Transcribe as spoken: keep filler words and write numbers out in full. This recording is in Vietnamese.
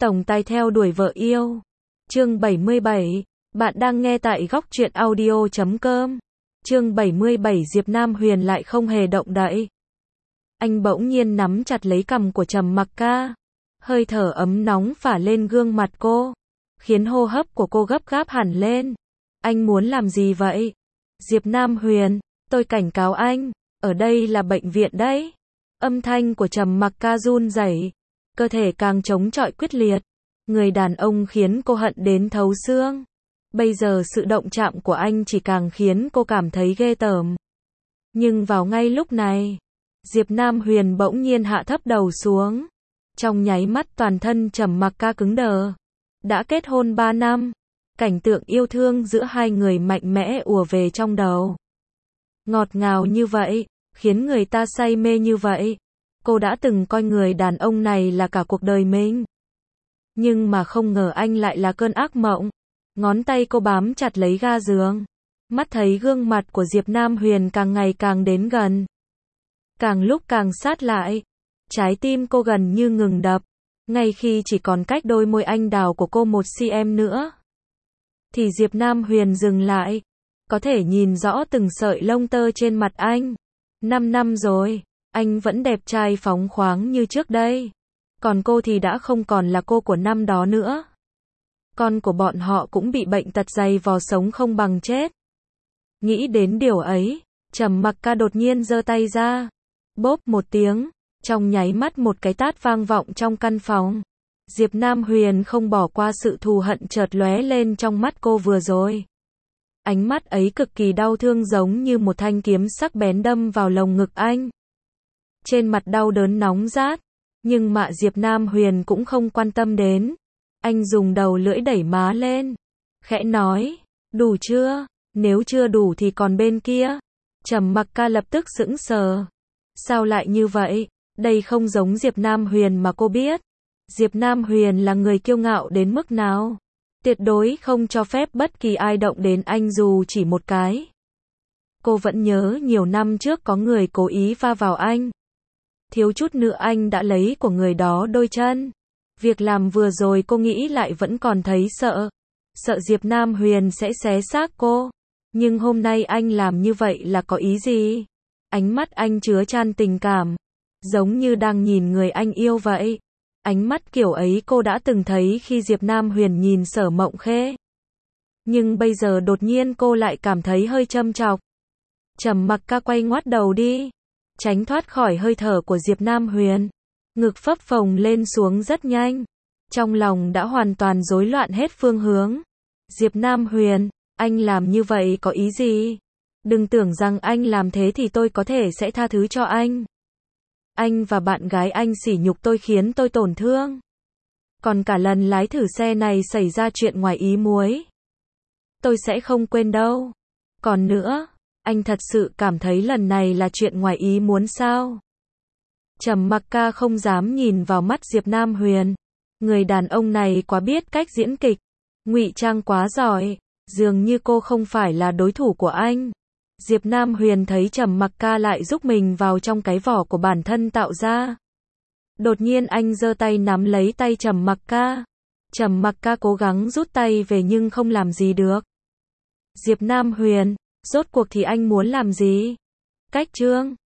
Tổng tài theo đuổi vợ yêu. Chương bảy mươi bảy. Bạn đang nghe tại góc truyện audio chấm com. Chương bảy mươi bảy. Diệp Nam Huyền lại không hề động đậy. Anh bỗng nhiên nắm chặt lấy cằm của Trầm Mặc Ca. Hơi thở ấm nóng phả lên gương mặt cô, khiến hô hấp của cô gấp gáp hẳn lên. Anh muốn làm gì vậy? Diệp Nam Huyền, tôi cảnh cáo anh, ở đây là bệnh viện đấy. Âm thanh của Trầm Mặc Ca run rẩy, cơ thể càng chống chọi quyết liệt. Người đàn ông khiến cô hận đến thấu xương. Bây giờ sự động chạm của anh chỉ càng khiến cô cảm thấy ghê tởm. Nhưng vào ngay lúc này, Diệp Nam Huyền bỗng nhiên hạ thấp đầu xuống. Trong nháy mắt toàn thân Trầm Mặc Ca cứng đờ. Đã kết hôn ba năm, cảnh tượng yêu thương giữa hai người mạnh mẽ ùa về trong đầu. Ngọt ngào như vậy, khiến người ta say mê như vậy. Cô đã từng coi người đàn ông này là cả cuộc đời mình. Nhưng mà không ngờ anh lại là cơn ác mộng. Ngón tay cô bám chặt lấy ga giường. Mắt thấy gương mặt của Diệp Nam Huyền càng ngày càng đến gần. Càng lúc càng sát lại. Trái tim cô gần như ngừng đập. Ngay khi chỉ còn cách đôi môi anh đào của cô một xăng-ti-mét nữa, thì Diệp Nam Huyền dừng lại. Có thể nhìn rõ từng sợi lông tơ trên mặt anh. Năm năm rồi, anh vẫn đẹp trai phóng khoáng như trước đây. Còn cô thì đã không còn là cô của năm đó nữa. Con của bọn họ cũng bị bệnh tật dày vò sống không bằng chết. Nghĩ đến điều ấy, Trầm Mặc Ca đột nhiên giơ tay ra. Bốp một tiếng, trong nháy mắt một cái tát vang vọng trong căn phòng. Diệp Nam Huyền không bỏ qua sự thù hận chợt lóe lên trong mắt cô vừa rồi. Ánh mắt ấy cực kỳ đau thương giống như một thanh kiếm sắc bén đâm vào lồng ngực anh. Trên mặt đau đớn nóng rát, nhưng mà Diệp Nam Huyền cũng không quan tâm đến. Anh dùng đầu lưỡi đẩy má lên, khẽ nói, đủ chưa? Nếu chưa đủ thì còn bên kia. Trầm Mặc Ca lập tức sững sờ. Sao lại như vậy? Đây không giống Diệp Nam Huyền mà cô biết. Diệp Nam Huyền là người kiêu ngạo đến mức nào? Tuyệt đối không cho phép bất kỳ ai động đến anh dù chỉ một cái. Cô vẫn nhớ nhiều năm trước có người cố ý va vào anh. Thiếu chút nữa anh đã lấy của người đó đôi chân. Việc làm vừa rồi cô nghĩ lại vẫn còn thấy sợ. Sợ Diệp Nam Huyền sẽ xé xác cô. Nhưng hôm nay anh làm như vậy là có ý gì? Ánh mắt anh chứa chan tình cảm, giống như đang nhìn người anh yêu vậy. Ánh mắt kiểu ấy cô đã từng thấy khi Diệp Nam Huyền nhìn Sở Mộng Khê. Nhưng bây giờ đột nhiên cô lại cảm thấy hơi châm chọc. Trầm Mặc Ca quay ngoắt đầu đi, tránh thoát khỏi hơi thở của Diệp Nam Huyền. Ngực phập phồng lên xuống rất nhanh. Trong lòng đã hoàn toàn rối loạn hết phương hướng. Diệp Nam Huyền, anh làm như vậy có ý gì? Đừng tưởng rằng anh làm thế thì tôi có thể sẽ tha thứ cho anh. Anh và bạn gái anh sỉ nhục tôi khiến tôi tổn thương. Còn cả lần lái thử xe này xảy ra chuyện ngoài ý muốn. Tôi sẽ không quên đâu. Còn nữa, anh thật sự cảm thấy lần này là chuyện ngoài ý muốn sao? Trầm Mặc Ca không dám nhìn vào mắt Diệp Nam Huyền. Người đàn ông này quá biết cách diễn kịch, ngụy trang quá giỏi, dường như cô không phải là đối thủ của anh. Diệp Nam Huyền thấy Trầm Mặc Ca lại giúp mình vào trong cái vỏ của bản thân tạo ra. Đột nhiên anh giơ tay nắm lấy tay Trầm Mặc Ca. Trầm Mặc Ca cố gắng rút tay về nhưng không làm gì được. Diệp Nam Huyền, rốt cuộc thì anh muốn làm gì? Cách trương,